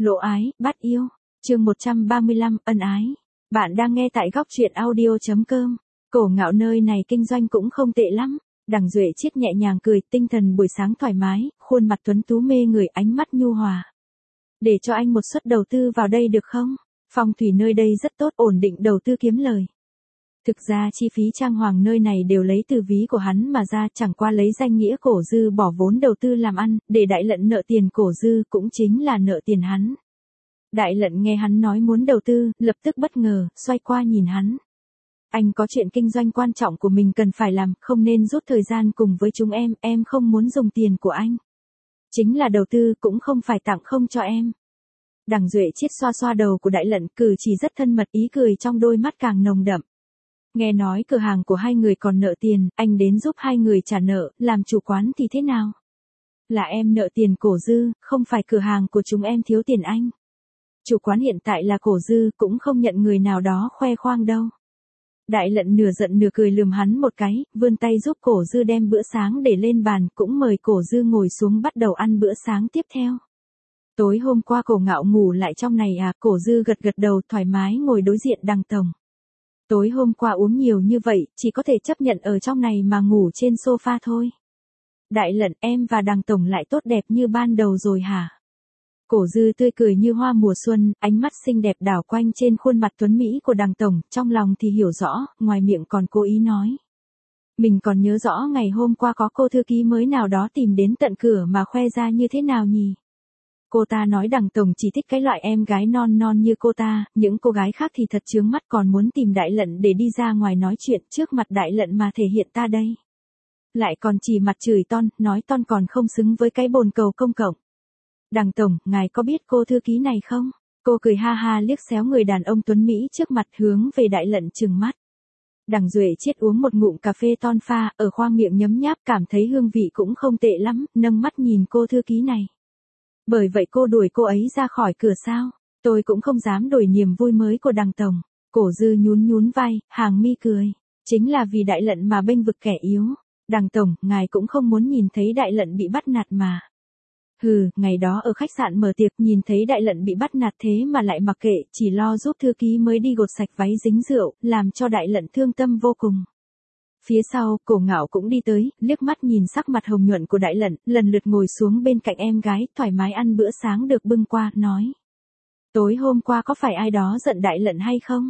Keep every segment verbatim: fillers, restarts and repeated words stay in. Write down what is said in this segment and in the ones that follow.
Lộ ái, bắt yêu. Chương một trăm ba mươi lăm, ân ái. Bạn đang nghe tại góc truyện audio chấm com. Cổ Ngạo nơi này kinh doanh cũng không tệ lắm. Đằng Duệ Chiết nhẹ nhàng cười, tinh thần buổi sáng thoải mái, khuôn mặt tuấn tú mê người, ánh mắt nhu hòa. Để cho anh một suất đầu tư vào đây được không? Phong thủy nơi đây rất tốt, ổn định đầu tư kiếm lời. Thực ra chi phí trang hoàng nơi này đều lấy từ ví của hắn mà ra, chẳng qua lấy danh nghĩa Cổ Dư bỏ vốn đầu tư làm ăn, để Đại Lận nợ tiền Cổ Dư cũng chính là nợ tiền hắn. Đại Lận nghe hắn nói muốn đầu tư, lập tức bất ngờ, xoay qua nhìn hắn. Anh có chuyện kinh doanh quan trọng của mình cần phải làm, không nên rút thời gian cùng với chúng em, em không muốn dùng tiền của anh. Chính là đầu tư cũng không phải tặng không cho em. Đằng Duệ Chiết xoa xoa đầu của Đại Lận, cử chỉ rất thân mật, ý cười trong đôi mắt càng nồng đậm. Nghe nói cửa hàng của hai người còn nợ tiền, anh đến giúp hai người trả nợ, làm chủ quán thì thế nào? Là em nợ tiền Cổ Dư, không phải cửa hàng của chúng em thiếu tiền anh. Chủ quán hiện tại là Cổ Dư, cũng không nhận người nào đó khoe khoang đâu. Đại Lận nửa giận nửa cười lườm hắn một cái, vươn tay giúp Cổ Dư đem bữa sáng để lên bàn, cũng mời Cổ Dư ngồi xuống bắt đầu ăn bữa sáng tiếp theo. Tối hôm qua Cổ Ngạo ngủ lại trong này à? Cổ Dư gật gật đầu, thoải mái ngồi đối diện Đằng Tổng. Tối hôm qua uống nhiều như vậy, chỉ có thể chấp nhận ở trong này mà ngủ trên sofa thôi. Đại Lận, em và Đằng Tổng lại tốt đẹp như ban đầu rồi hả? Cổ Dư tươi cười như hoa mùa xuân, ánh mắt xinh đẹp đảo quanh trên khuôn mặt tuấn mỹ của Đằng Tổng, trong lòng thì hiểu rõ, ngoài miệng còn cố ý nói. Mình còn nhớ rõ ngày hôm qua có cô thư ký mới nào đó tìm đến tận cửa mà khoe ra như thế nào nhỉ? Cô ta nói Đằng Tổng chỉ thích cái loại em gái non non như cô ta, những cô gái khác thì thật chướng mắt, còn muốn tìm Đại Lận để đi ra ngoài nói chuyện trước mặt Đại Lận mà thể hiện ta đây. Lại còn chỉ mặt chửi ton, nói ton còn không xứng với cái bồn cầu công cộng. Đằng Tổng, ngài có biết cô thư ký này không? Cô cười ha ha liếc xéo người đàn ông tuấn Mỹ trước mặt, hướng về Đại Lận trừng mắt. Đằng Duệ Chiết uống một ngụm cà phê ton pha, ở khoang miệng nhấm nháp, cảm thấy hương vị cũng không tệ lắm, nâng mắt nhìn cô thư ký này. Bởi vậy cô đuổi cô ấy ra khỏi cửa sao? Tôi cũng không dám đổi niềm vui mới của Đằng Tổng. Cổ Dư nhún nhún vai, hàng mi cười. Chính là vì Đại Lận mà bênh vực kẻ yếu. Đằng Tổng, ngài cũng không muốn nhìn thấy Đại Lận bị bắt nạt mà. Hừ, ngày đó ở khách sạn mở tiệc, nhìn thấy Đại Lận bị bắt nạt thế mà lại mặc kệ, chỉ lo giúp thư ký mới đi gột sạch váy dính rượu, làm cho Đại Lận thương tâm vô cùng. Phía sau, Cổ Ngạo cũng đi tới, liếc mắt nhìn sắc mặt hồng nhuận của Đại Lận, lần lượt ngồi xuống bên cạnh em gái, thoải mái ăn bữa sáng được bưng qua, nói. Tối hôm qua có phải ai đó giận Đại Lận hay không?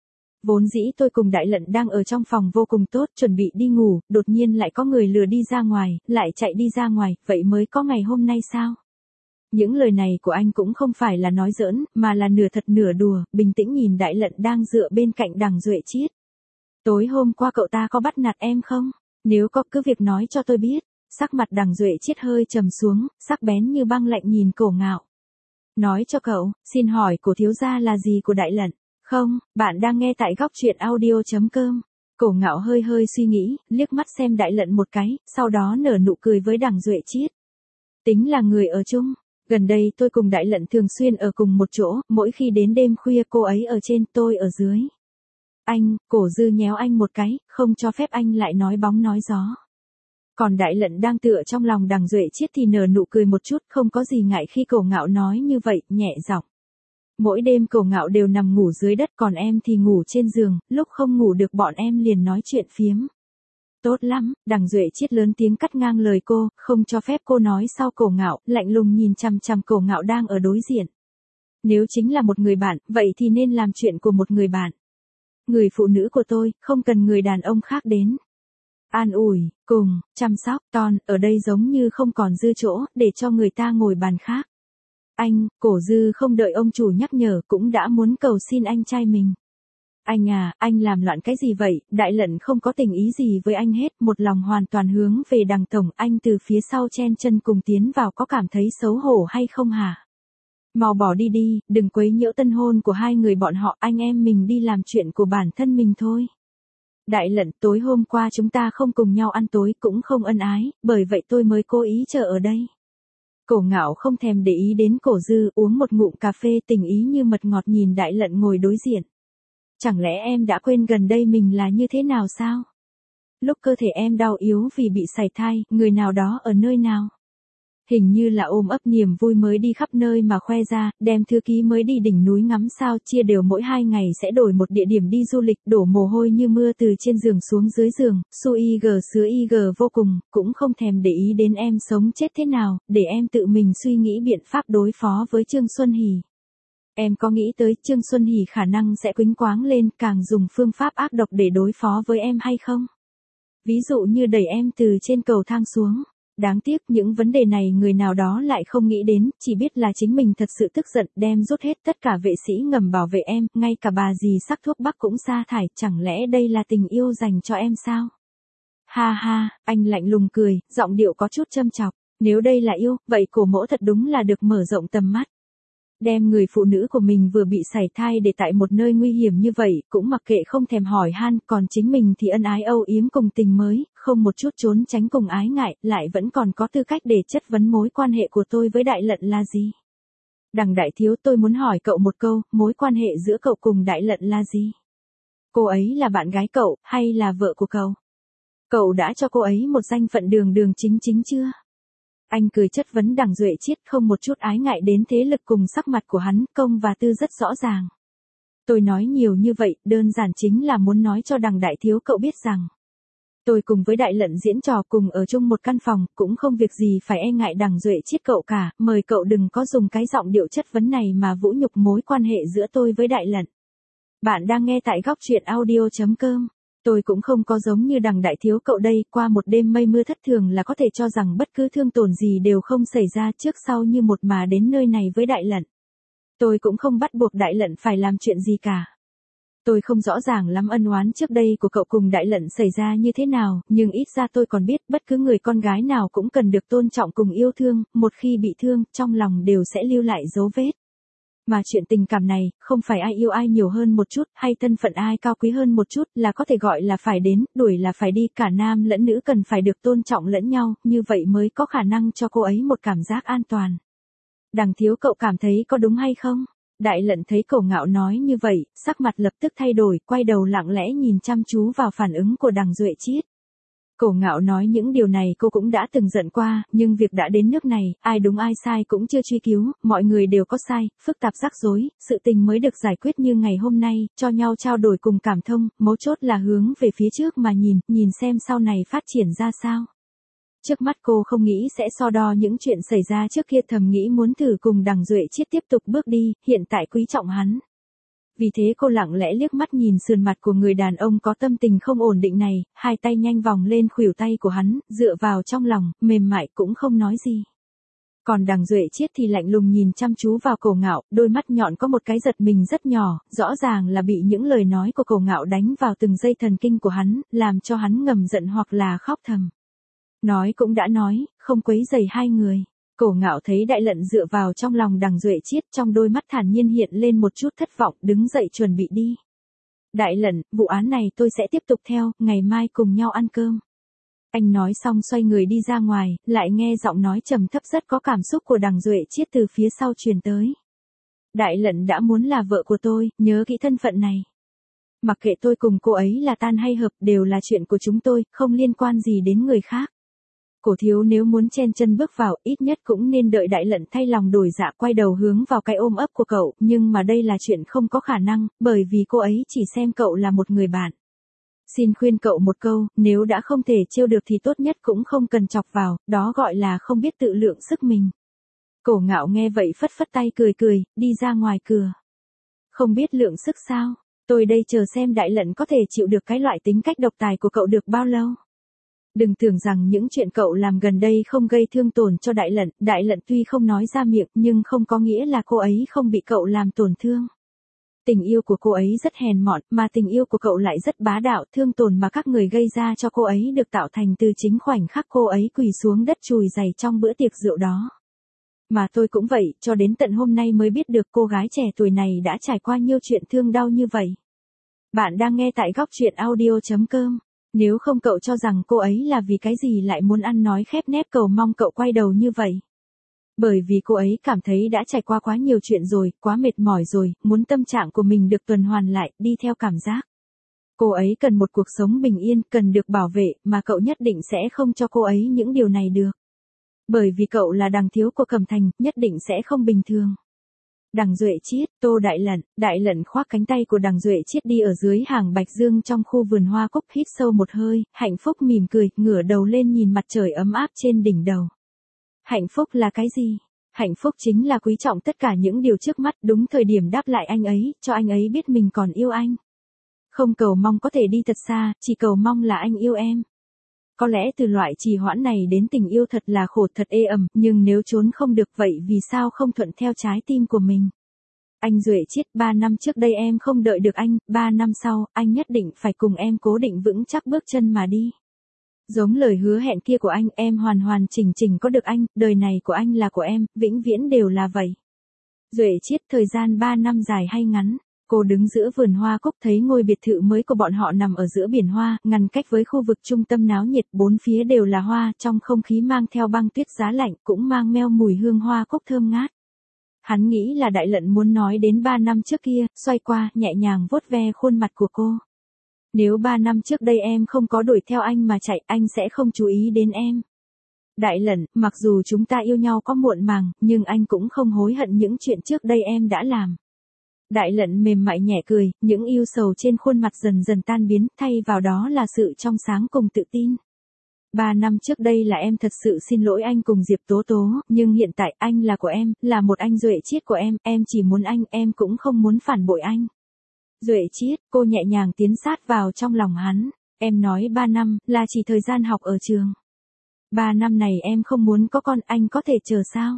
Vốn dĩ tôi cùng Đại Lận đang ở trong phòng vô cùng tốt, chuẩn bị đi ngủ, đột nhiên lại có người lừa đi ra ngoài, lại chạy đi ra ngoài, vậy mới có ngày hôm nay sao? Những lời này của anh cũng không phải là nói giỡn, mà là nửa thật nửa đùa, bình tĩnh nhìn Đại Lận đang dựa bên cạnh Đằng Duệ Chiết. Tối hôm qua cậu ta có bắt nạt em không? Nếu có cứ việc nói cho tôi biết. Sắc mặt Đằng Duệ Chiết hơi trầm xuống, sắc bén như băng lạnh nhìn Cổ Ngạo. Nói cho cậu, xin hỏi của thiếu gia là gì của Đại Lận? Không, bạn đang nghe tại góc truyện audio chấm com. Cổ Ngạo hơi hơi suy nghĩ, liếc mắt xem Đại Lận một cái, sau đó nở nụ cười với Đằng Duệ Chiết. Tính là người ở chung. Gần đây tôi cùng Đại Lận thường xuyên ở cùng một chỗ, mỗi khi đến đêm khuya cô ấy ở trên, tôi ở dưới. Anh, Cổ Dư nhéo anh một cái, không cho phép anh lại nói bóng nói gió. Còn Đại Lận đang tựa trong lòng Đằng Duệ Chiết thì nở nụ cười một chút, không có gì ngại khi Cổ Ngạo nói như vậy, nhẹ giọng. Mỗi đêm Cổ Ngạo đều nằm ngủ dưới đất, còn em thì ngủ trên giường, lúc không ngủ được bọn em liền nói chuyện phiếm. Tốt lắm, Đằng Duệ Chiết lớn tiếng cắt ngang lời cô, không cho phép cô nói sau. Cổ Ngạo, lạnh lùng nhìn chằm chằm Cổ Ngạo đang ở đối diện. Nếu chính là một người bạn, vậy thì nên làm chuyện của một người bạn. Người phụ nữ của tôi, không cần người đàn ông khác đến. An ủi, cùng, chăm sóc, ton, ở đây giống như không còn dư chỗ, để cho người ta ngồi bàn khác. Anh, Cổ Dư không đợi ông chủ nhắc nhở, cũng đã muốn cầu xin anh trai mình. Anh à, anh làm loạn cái gì vậy? Đại Lận không có tình ý gì với anh hết, một lòng hoàn toàn hướng về Đằng Tổng, anh từ phía sau chen chân cùng tiến vào, có cảm thấy xấu hổ hay không hả? Mau bỏ đi đi, đừng quấy nhiễu tân hôn của hai người bọn họ, anh em mình đi làm chuyện của bản thân mình thôi. Đại Lận, tối hôm qua chúng ta không cùng nhau ăn tối, cũng không ân ái, bởi vậy tôi mới cố ý chờ ở đây. Cổ Ngạo không thèm để ý đến Cổ Dư, uống một ngụm cà phê, tình ý như mật ngọt nhìn Đại Lận ngồi đối diện. Chẳng lẽ em đã quên gần đây mình là như thế nào sao? Lúc cơ thể em đau yếu vì bị sảy thai, người nào đó ở nơi nào? Hình như là ôm ấp niềm vui mới đi khắp nơi mà khoe ra, đem thư ký mới đi đỉnh núi ngắm sao, chia đều mỗi hai ngày sẽ đổi một địa điểm đi du lịch, đổ mồ hôi như mưa từ trên giường xuống dưới giường, su y gờ sứa y gờ vô cùng, cũng không thèm để ý đến em sống chết thế nào, để em tự mình suy nghĩ biện pháp đối phó với Trương Xuân Hỷ. Em có nghĩ tới Trương Xuân Hỷ khả năng sẽ quýnh quáng lên, càng dùng phương pháp ác độc để đối phó với em hay không? Ví dụ như đẩy em từ trên cầu thang xuống. Đáng tiếc những vấn đề này người nào đó lại không nghĩ đến, chỉ biết là chính mình thật sự tức giận, đem rút hết tất cả vệ sĩ ngầm bảo vệ em, ngay cả bà dì sắc thuốc bắc cũng sa thải, chẳng lẽ đây là tình yêu dành cho em sao? Ha ha, anh lạnh lùng cười, giọng điệu có chút châm chọc, nếu đây là yêu, vậy cổ mỗ thật đúng là được mở rộng tầm mắt. Đem người phụ nữ của mình vừa bị sảy thai để tại một nơi nguy hiểm như vậy, cũng mặc kệ không thèm hỏi han, còn chính mình thì ân ái âu yếm cùng tình mới, không một chút trốn tránh cùng ái ngại, lại vẫn còn có tư cách để chất vấn mối quan hệ của tôi với Đại Lận là gì. Đằng đại thiếu, tôi muốn hỏi cậu một câu, mối quan hệ giữa cậu cùng Đại Lận là gì? Cô ấy là bạn gái cậu, hay là vợ của cậu? Cậu đã cho cô ấy một danh phận đường đường chính chính chưa? Anh cười chất vấn Đằng Duệ Chiết, không một chút ái ngại đến thế lực cùng sắc mặt của hắn, công và tư rất rõ ràng. Tôi nói nhiều như vậy, đơn giản chính là muốn nói cho Đằng đại thiếu cậu biết rằng, tôi cùng với Đại Lận diễn trò cùng ở chung một căn phòng, cũng không việc gì phải e ngại Đằng Duệ Chiết cậu cả, mời cậu đừng có dùng cái giọng điệu chất vấn này mà vũ nhục mối quan hệ giữa tôi với Đại Lận. Bạn đang nghe tại góc truyện audio chấm com. Tôi cũng không có giống như Đằng đại thiếu cậu đây, qua một đêm mây mưa thất thường là có thể cho rằng bất cứ thương tổn gì đều không xảy ra trước sau như một mà đến nơi này với Đại Lận. Tôi cũng không bắt buộc Đại Lận phải làm chuyện gì cả. Tôi không rõ ràng lắm ân oán trước đây của cậu cùng Đại Lận xảy ra như thế nào, nhưng ít ra tôi còn biết bất cứ người con gái nào cũng cần được tôn trọng cùng yêu thương, một khi bị thương, trong lòng đều sẽ lưu lại dấu vết. Mà chuyện tình cảm này, không phải ai yêu ai nhiều hơn một chút, hay thân phận ai cao quý hơn một chút, là có thể gọi là phải đến, đuổi là phải đi, cả nam lẫn nữ cần phải được tôn trọng lẫn nhau, như vậy mới có khả năng cho cô ấy một cảm giác an toàn. Đằng thiếu cậu cảm thấy có đúng hay không? Đại Lận thấy Cổ Ngạo nói như vậy, sắc mặt lập tức thay đổi, quay đầu lặng lẽ nhìn chăm chú vào phản ứng của Đằng Duệ Chiết. Cổ Ngạo nói những điều này cô cũng đã từng giận qua, nhưng việc đã đến nước này, ai đúng ai sai cũng chưa truy cứu, mọi người đều có sai, phức tạp rắc rối, sự tình mới được giải quyết như ngày hôm nay, cho nhau trao đổi cùng cảm thông, mấu chốt là hướng về phía trước mà nhìn, nhìn xem sau này phát triển ra sao. Trước mắt cô không nghĩ sẽ so đo những chuyện xảy ra trước kia, thầm nghĩ muốn thử cùng Đằng Duệ Chiết tiếp tục bước đi, hiện tại quý trọng hắn. Vì thế cô lặng lẽ liếc mắt nhìn sườn mặt của người đàn ông có tâm tình không ổn định này, hai tay nhanh vòng lên khuỷu tay của hắn, dựa vào trong lòng, mềm mại cũng không nói gì. Còn Đằng Duệ Chiết thì lạnh lùng nhìn chăm chú vào Cổ Ngạo, đôi mắt nhọn có một cái giật mình rất nhỏ, rõ ràng là bị những lời nói của Cổ Ngạo đánh vào từng dây thần kinh của hắn, làm cho hắn ngầm giận hoặc là khóc thầm. Nói cũng đã nói, không quấy rầy hai người. Cổ Ngạo thấy Đại Lận dựa vào trong lòng Đằng Duệ Chiết, trong đôi mắt thản nhiên hiện lên một chút thất vọng, đứng dậy chuẩn bị đi. Đại Lận, vụ án này tôi sẽ tiếp tục theo, ngày mai cùng nhau ăn cơm. Anh nói xong xoay người đi ra ngoài, lại nghe giọng nói trầm thấp rất có cảm xúc của Đằng Duệ Chiết từ phía sau truyền tới. Đại Lận đã muốn là vợ của tôi, nhớ kỹ thân phận này. Mặc kệ tôi cùng cô ấy là tan hay hợp, đều là chuyện của chúng tôi, không liên quan gì đến người khác. Cổ thiếu nếu muốn chen chân bước vào, ít nhất cũng nên đợi Đại Lận thay lòng đổi dạ quay đầu hướng vào cái ôm ấp của cậu, nhưng mà đây là chuyện không có khả năng, bởi vì cô ấy chỉ xem cậu là một người bạn. Xin khuyên cậu một câu, nếu đã không thể trêu được thì tốt nhất cũng không cần chọc vào, đó gọi là không biết tự lượng sức mình. Cổ Ngạo nghe vậy phất phất tay cười cười, đi ra ngoài cửa. Không biết lượng sức sao? Tôi đây chờ xem Đại Lận có thể chịu được cái loại tính cách độc tài của cậu được bao lâu. Đừng tưởng rằng những chuyện cậu làm gần đây không gây thương tổn cho Đại Lận, Đại Lận tuy không nói ra miệng nhưng không có nghĩa là cô ấy không bị cậu làm tổn thương. Tình yêu của cô ấy rất hèn mọn, mà tình yêu của cậu lại rất bá đạo, thương tổn mà các người gây ra cho cô ấy được tạo thành từ chính khoảnh khắc cô ấy quỳ xuống đất chùi giày trong bữa tiệc rượu đó. Mà tôi cũng vậy, cho đến tận hôm nay mới biết được cô gái trẻ tuổi này đã trải qua nhiều chuyện thương đau như vậy. Bạn đang nghe tại góc truyện audio chấm com. Nếu không cậu cho rằng cô ấy là vì cái gì lại muốn ăn nói khép nép cầu mong cậu quay đầu như vậy. Bởi vì cô ấy cảm thấy đã trải qua quá nhiều chuyện rồi, quá mệt mỏi rồi, muốn tâm trạng của mình được tuần hoàn lại, đi theo cảm giác. Cô ấy cần một cuộc sống bình yên, cần được bảo vệ, mà cậu nhất định sẽ không cho cô ấy những điều này được. Bởi vì cậu là Đằng thiếu của Cẩm Thành, nhất định sẽ không bình thường. Đằng Duệ Chiết, Tô Đại Lận, Đại Lận khoác cánh tay của Đằng Duệ Chiết đi ở dưới hàng bạch dương trong khu vườn hoa cúc, hít sâu một hơi, hạnh phúc mỉm cười, ngửa đầu lên nhìn mặt trời ấm áp trên đỉnh đầu. Hạnh phúc là cái gì? Hạnh phúc chính là quý trọng tất cả những điều trước mắt, đúng thời điểm đáp lại anh ấy, cho anh ấy biết mình còn yêu anh. Không cầu mong có thể đi thật xa, chỉ cầu mong là anh yêu em. Có lẽ từ loại trì hoãn này đến tình yêu thật là khổ, thật ê ẩm, nhưng nếu trốn không được vậy vì sao không thuận theo trái tim của mình? Anh Duệ Chiết, ba năm trước đây em không đợi được anh, ba năm sau, anh nhất định phải cùng em cố định vững chắc bước chân mà đi. Giống lời hứa hẹn kia của anh, em hoàn hoàn chỉnh chỉnh có được anh, đời này của anh là của em, vĩnh viễn đều là vậy. Duệ Chiết, thời gian ba năm dài hay ngắn? Cô đứng giữa vườn hoa cúc thấy ngôi biệt thự mới của bọn họ nằm ở giữa biển hoa, ngăn cách với khu vực trung tâm náo nhiệt, bốn phía đều là hoa, trong không khí mang theo băng tuyết giá lạnh, cũng mang meo mùi hương hoa cúc thơm ngát. Hắn nghĩ là Đại Lận muốn nói đến ba năm trước kia, xoay qua, nhẹ nhàng vuốt ve khuôn mặt của cô. Nếu ba năm trước đây em không có đuổi theo anh mà chạy, anh sẽ không chú ý đến em. Đại Lận, mặc dù chúng ta yêu nhau có muộn màng, nhưng anh cũng không hối hận những chuyện trước đây em đã làm. Đại Lận mềm mại nhẹ cười, những yêu sầu trên khuôn mặt dần dần tan biến, thay vào đó là sự trong sáng cùng tự tin. Ba năm trước đây là em thật sự xin lỗi anh cùng Diệp Tố Tố, nhưng hiện tại anh là của em, là một anh Duệ Chiết của em, em chỉ muốn anh, em cũng không muốn phản bội anh. Duệ Chiết, cô nhẹ nhàng tiến sát vào trong lòng hắn, em nói ba năm, là chỉ thời gian học ở trường. Ba năm này em không muốn có con, anh có thể chờ sao?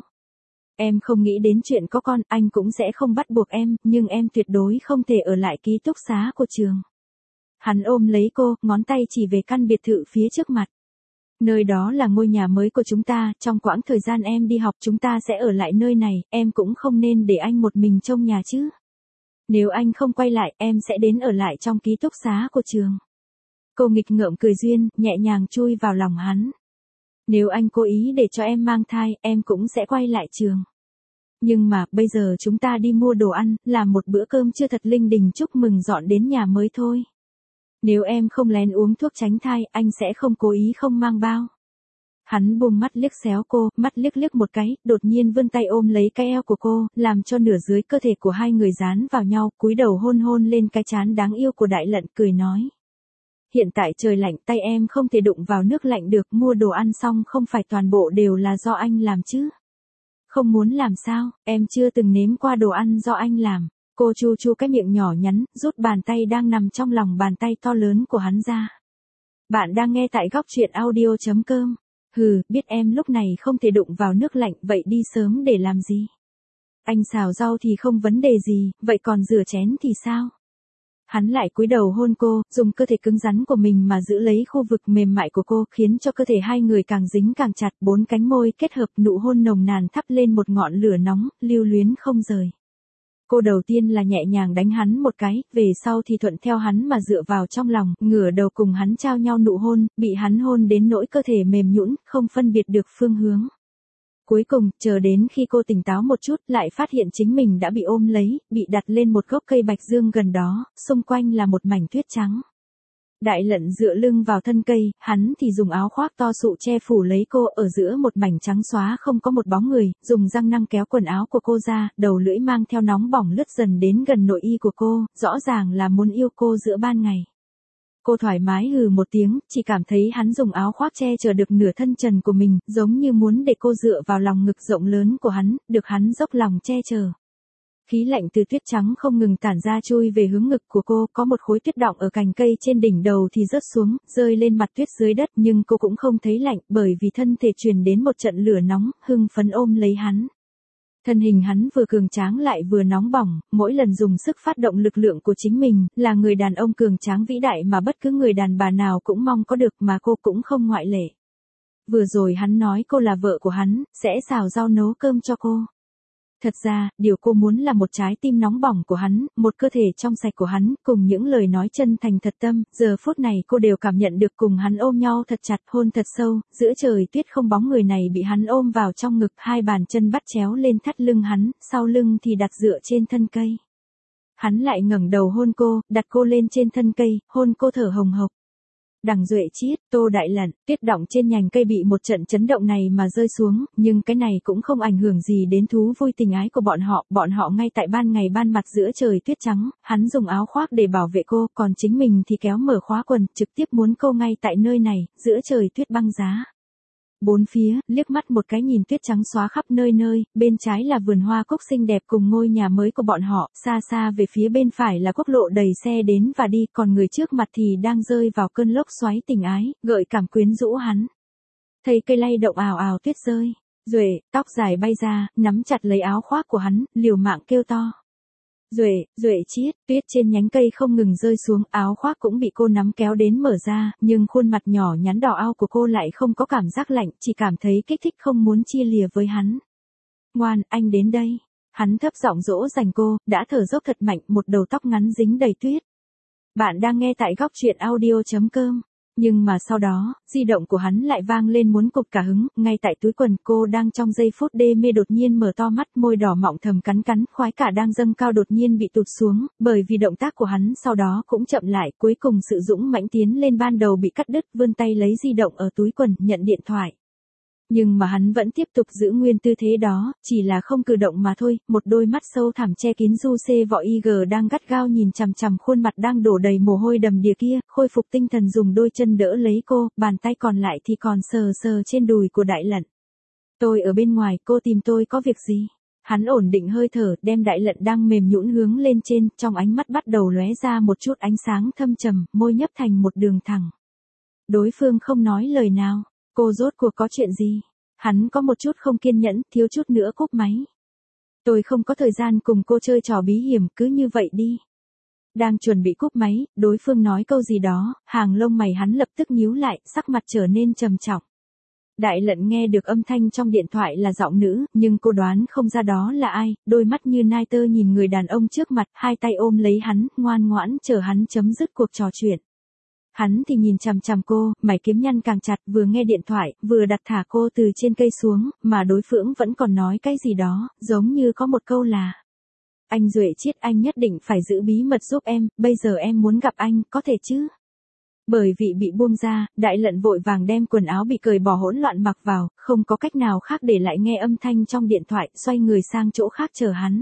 Em không nghĩ đến chuyện có con, anh cũng sẽ không bắt buộc em, nhưng em tuyệt đối không thể ở lại ký túc xá của trường. Hắn ôm lấy cô, ngón tay chỉ về căn biệt thự phía trước mặt. Nơi đó là ngôi nhà mới của chúng ta, trong quãng thời gian em đi học chúng ta sẽ ở lại nơi này, em cũng không nên để anh một mình trông nhà chứ. Nếu anh không quay lại, em sẽ đến ở lại trong ký túc xá của trường. Cô nghịch ngợm cười duyên, nhẹ nhàng chui vào lòng hắn. Nếu anh cố ý để cho em mang thai, em cũng sẽ quay lại trường. Nhưng mà, bây giờ chúng ta đi mua đồ ăn, làm một bữa cơm trưa thật linh đình chúc mừng dọn đến nhà mới thôi. Nếu em không lén uống thuốc tránh thai, anh sẽ không cố ý không mang bao. Hắn buông mắt liếc xéo cô, mắt liếc liếc một cái, đột nhiên vươn tay ôm lấy cái eo của cô, làm cho nửa dưới cơ thể của hai người dán vào nhau, cúi đầu hôn hôn lên cái trán đáng yêu của Đại Lận, cười nói. Hiện tại trời lạnh, tay em không thể đụng vào nước lạnh được, mua đồ ăn xong không phải toàn bộ đều là do anh làm chứ. Không muốn làm sao, em chưa từng nếm qua đồ ăn do anh làm. Cô chu chu cái miệng nhỏ nhắn, rút bàn tay đang nằm trong lòng bàn tay to lớn của hắn ra. Bạn đang nghe tại góc truyện audio chấm com. Hừ, biết em lúc này không thể đụng vào nước lạnh, vậy đi sớm để làm gì? Anh xào rau thì không vấn đề gì, vậy còn rửa chén thì sao? Hắn lại cúi đầu hôn cô, dùng cơ thể cứng rắn của mình mà giữ lấy khu vực mềm mại của cô, khiến cho cơ thể hai người càng dính càng chặt, bốn cánh môi kết hợp, nụ hôn nồng nàn thắp lên một ngọn lửa nóng, lưu luyến không rời. Cô đầu tiên là nhẹ nhàng đánh hắn một cái, về sau thì thuận theo hắn mà dựa vào trong lòng, ngửa đầu cùng hắn trao nhau nụ hôn, bị hắn hôn đến nỗi cơ thể mềm nhũn, không phân biệt được phương hướng. Cuối cùng, chờ đến khi cô tỉnh táo một chút, lại phát hiện chính mình đã bị ôm lấy, bị đặt lên một gốc cây bạch dương gần đó, xung quanh là một mảnh tuyết trắng. Đại Lận dựa lưng vào thân cây, hắn thì dùng áo khoác to sụ che phủ lấy cô, ở giữa một mảnh trắng xóa không có một bóng người, dùng răng nanh kéo quần áo của cô ra, đầu lưỡi mang theo nóng bỏng lướt dần đến gần nội y của cô, rõ ràng là muốn yêu cô giữa ban ngày. Cô thoải mái hừ một tiếng, chỉ cảm thấy hắn dùng áo khoác che chở được nửa thân trần của mình, giống như muốn để cô dựa vào lòng ngực rộng lớn của hắn, được hắn dốc lòng che chở. Khí lạnh từ tuyết trắng không ngừng tản ra chui về hướng ngực của cô, có một khối tuyết đọng ở cành cây trên đỉnh đầu thì rớt xuống, rơi lên mặt tuyết dưới đất, nhưng cô cũng không thấy lạnh, bởi vì thân thể truyền đến một trận lửa nóng, hưng phấn ôm lấy hắn. Thân hình hắn vừa cường tráng lại vừa nóng bỏng, mỗi lần dùng sức phát động lực lượng của chính mình, là người đàn ông cường tráng vĩ đại mà bất cứ người đàn bà nào cũng mong có được, mà cô cũng không ngoại lệ. Vừa rồi hắn nói cô là vợ của hắn, sẽ xào rau nấu cơm cho cô. Thật ra, điều cô muốn là một trái tim nóng bỏng của hắn, một cơ thể trong sạch của hắn, cùng những lời nói chân thành thật tâm, giờ phút này cô đều cảm nhận được, cùng hắn ôm nhau thật chặt, hôn thật sâu, giữa trời tuyết không bóng người này bị hắn ôm vào trong ngực, hai bàn chân bắt chéo lên thắt lưng hắn, sau lưng thì đặt dựa trên thân cây. Hắn lại ngẩng đầu hôn cô, đặt cô lên trên thân cây, hôn cô thở hồng hộc. Đằng Duệ Chiết, Tô Đại Lận, tuyết đọng trên nhành cây bị một trận chấn động này mà rơi xuống, nhưng cái này cũng không ảnh hưởng gì đến thú vui tình ái của bọn họ, bọn họ ngay tại ban ngày ban mặt giữa trời tuyết trắng, hắn dùng áo khoác để bảo vệ cô, còn chính mình thì kéo mở khóa quần, trực tiếp muốn cô ngay tại nơi này, giữa trời tuyết băng giá. Bốn phía, liếc mắt một cái nhìn tuyết trắng xóa khắp nơi nơi, bên trái là vườn hoa cúc xinh đẹp cùng ngôi nhà mới của bọn họ, xa xa về phía bên phải là quốc lộ đầy xe đến và đi, còn người trước mặt thì đang rơi vào cơn lốc xoáy tình ái, gợi cảm quyến rũ hắn. Thấy cây lay động ào ào tuyết rơi, Duệ, tóc dài bay ra, nắm chặt lấy áo khoác của hắn, liều mạng kêu to. Duệ, Duệ Chiết, tuyết trên nhánh cây không ngừng rơi xuống, áo khoác cũng bị cô nắm kéo đến mở ra, nhưng khuôn mặt nhỏ nhắn đỏ ao của cô lại không có cảm giác lạnh, chỉ cảm thấy kích thích không muốn chia lìa với hắn. Ngoan, anh đến đây. Hắn thấp giọng dỗ dành cô, đã thở dốc thật mạnh, một đầu tóc ngắn dính đầy tuyết. Bạn đang nghe tại góc truyện audio chấm com. Nhưng mà sau đó, di động của hắn lại vang lên muốn cụp cả hứng, ngay tại túi quần cô đang trong giây phút đê mê đột nhiên mở to mắt, môi đỏ mọng thầm cắn cắn, khoái cả đang dâng cao đột nhiên bị tụt xuống, bởi vì động tác của hắn sau đó cũng chậm lại, cuối cùng sự dũng mãnh tiến lên ban đầu bị cắt đứt, vươn tay lấy di động ở túi quần, nhận điện thoại. Nhưng mà hắn vẫn tiếp tục giữ nguyên tư thế đó, chỉ là không cử động mà thôi, một đôi mắt sâu thẳm che kín du xê vỏ i giê đang gắt gao nhìn chằm chằm khuôn mặt đang đổ đầy mồ hôi đầm đìa kia, khôi phục tinh thần dùng đôi chân đỡ lấy cô, bàn tay còn lại thì còn sờ sờ trên đùi của Đại Lận. Tôi ở bên ngoài, cô tìm tôi có việc gì? Hắn ổn định hơi thở, đem Đại Lận đang mềm nhũn hướng lên trên, trong ánh mắt bắt đầu lóe ra một chút ánh sáng thâm trầm, môi nhấp thành một đường thẳng. Đối phương không nói lời nào. Cô rốt cuộc có chuyện gì? Hắn có một chút không kiên nhẫn, thiếu chút nữa cúp máy. Tôi không có thời gian cùng cô chơi trò bí hiểm, cứ như vậy đi. Đang chuẩn bị cúp máy, đối phương nói câu gì đó, hàng lông mày hắn lập tức nhíu lại, sắc mặt trở nên trầm trọng. Đại Lận nghe được âm thanh trong điện thoại là giọng nữ, nhưng cô đoán không ra đó là ai, đôi mắt như nai tơ nhìn người đàn ông trước mặt, hai tay ôm lấy hắn, ngoan ngoãn chờ hắn chấm dứt cuộc trò chuyện. Hắn thì nhìn chằm chằm cô, mày kiếm nhăn càng chặt, vừa nghe điện thoại, vừa đặt thả cô từ trên cây xuống, mà đối phương vẫn còn nói cái gì đó, giống như có một câu là: Anh Duệ Chiết, anh nhất định phải giữ bí mật giúp em, bây giờ em muốn gặp anh, có thể chứ? Bởi vì bị buông ra, Đại Lận vội vàng đem quần áo bị cởi bỏ hỗn loạn mặc vào, không có cách nào khác để lại nghe âm thanh trong điện thoại, xoay người sang chỗ khác chờ hắn.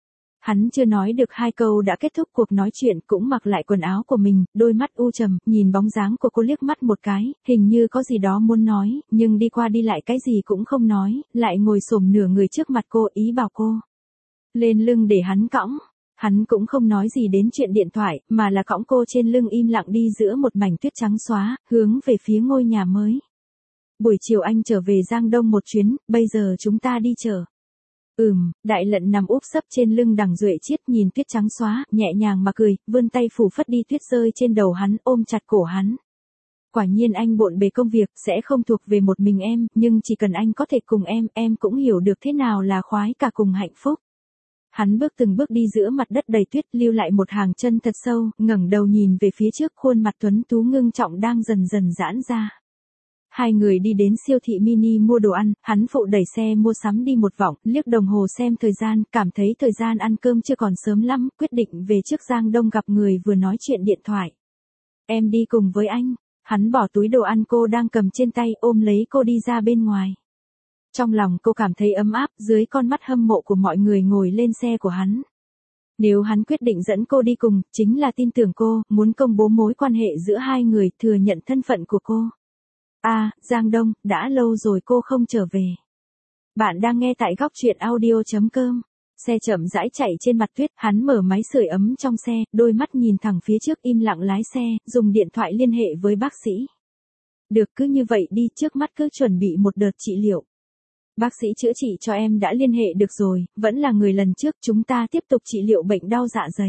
Hắn chưa nói được hai câu đã kết thúc cuộc nói chuyện, cũng mặc lại quần áo của mình, đôi mắt u trầm, nhìn bóng dáng của cô liếc mắt một cái, hình như có gì đó muốn nói, nhưng đi qua đi lại cái gì cũng không nói, lại ngồi xổm nửa người trước mặt cô, ý bảo cô lên lưng để hắn cõng. Hắn cũng không nói gì đến chuyện điện thoại, mà là cõng cô trên lưng im lặng đi giữa một mảnh tuyết trắng xóa, hướng về phía ngôi nhà mới. Buổi chiều anh trở về Giang Đông một chuyến, bây giờ chúng ta đi chợ. Ừm, Đại Lận nằm úp sấp trên lưng Đằng Duệ Chiết nhìn tuyết trắng xóa, nhẹ nhàng mà cười, vươn tay phủ phất đi tuyết rơi trên đầu hắn, ôm chặt cổ hắn. Quả nhiên anh bộn bề công việc, sẽ không thuộc về một mình em, nhưng chỉ cần anh có thể cùng em, em cũng hiểu được thế nào là khoái cả cùng hạnh phúc. Hắn bước từng bước đi giữa mặt đất đầy tuyết, lưu lại một hàng chân thật sâu, ngẩng đầu nhìn về phía trước, khuôn mặt tuấn tú ngưng trọng đang dần dần giãn ra. Hai người đi đến siêu thị mini mua đồ ăn, hắn phụ đẩy xe mua sắm đi một vòng, liếc đồng hồ xem thời gian, cảm thấy thời gian ăn cơm chưa còn sớm lắm, quyết định về trước Giang Đông gặp người vừa nói chuyện điện thoại. Em đi cùng với anh. Hắn bỏ túi đồ ăn cô đang cầm trên tay, ôm lấy cô đi ra bên ngoài. Trong lòng cô cảm thấy ấm áp, dưới con mắt hâm mộ của mọi người ngồi lên xe của hắn. Nếu hắn quyết định dẫn cô đi cùng, chính là tin tưởng cô, muốn công bố mối quan hệ giữa hai người, thừa nhận thân phận của cô. À, Giang Đông, đã lâu rồi cô không trở về. Bạn đang nghe tại góc truyện audio chấm com. Xe chậm rãi chạy trên mặt tuyết, hắn mở máy sưởi ấm trong xe, đôi mắt nhìn thẳng phía trước im lặng lái xe, dùng điện thoại liên hệ với bác sĩ. Được, cứ như vậy đi, trước mắt cứ chuẩn bị một đợt trị liệu. Bác sĩ chữa trị cho em đã liên hệ được rồi, vẫn là người lần trước, chúng ta tiếp tục trị liệu bệnh đau dạ dày.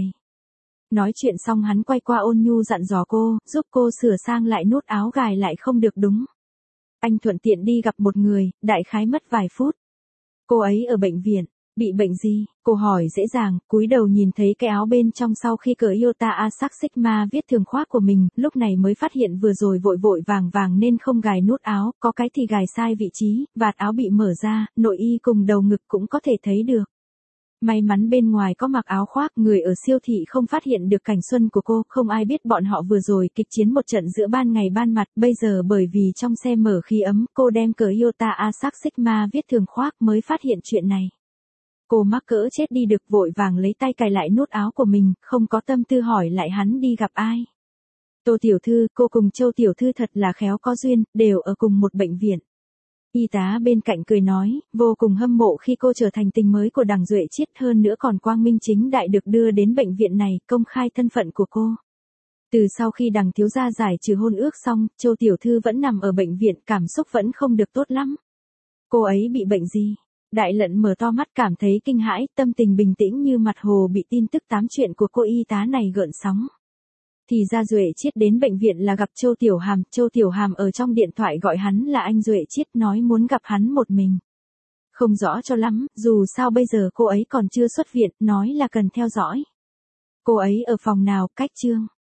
Nói chuyện xong hắn quay qua ôn nhu dặn dò cô, giúp cô sửa sang lại nút áo gài lại không được đúng. Anh thuận tiện đi gặp một người, đại khái mất vài phút. Cô ấy ở bệnh viện, bị bệnh gì? Cô hỏi dễ dàng, cúi đầu nhìn thấy cái áo bên trong sau khi cởi Iota Asac Sigma viết thường khoác của mình, lúc này mới phát hiện vừa rồi vội vội vàng vàng nên không gài nút áo, có cái thì gài sai vị trí, vạt áo bị mở ra, nội y cùng đầu ngực cũng có thể thấy được. May mắn bên ngoài có mặc áo khoác, người ở siêu thị không phát hiện được cảnh xuân của cô, không ai biết bọn họ vừa rồi kịch chiến một trận giữa ban ngày ban mặt, bây giờ bởi vì trong xe mở khí ấm, cô đem cờ Iota Asac Sigma viết thường khoác mới phát hiện chuyện này. Cô mắc cỡ chết đi được, vội vàng lấy tay cài lại nút áo của mình, không có tâm tư hỏi lại hắn đi gặp ai. Tô tiểu thư, cô cùng Châu tiểu thư thật là khéo có duyên, đều ở cùng một bệnh viện. Y tá bên cạnh cười nói, vô cùng hâm mộ khi cô trở thành tình mới của Đằng Duệ Chiết, hơn nữa còn quang minh chính đại được đưa đến bệnh viện này, công khai thân phận của cô. Từ sau khi Đằng thiếu gia giải trừ hôn ước xong, Châu tiểu thư vẫn nằm ở bệnh viện, cảm xúc vẫn không được tốt lắm. Cô ấy bị bệnh gì? Đại Lận mở to mắt cảm thấy kinh hãi, tâm tình bình tĩnh như mặt hồ bị tin tức tám chuyện của cô y tá này gợn sóng. Thì ra Duệ Chiết đến bệnh viện là gặp Châu Tiểu Hàm, Châu Tiểu Hàm ở trong điện thoại gọi hắn là anh Duệ Chiết, nói muốn gặp hắn một mình. Không rõ cho lắm, dù sao bây giờ cô ấy còn chưa xuất viện, nói là cần theo dõi. Cô ấy ở phòng nào, cách chương?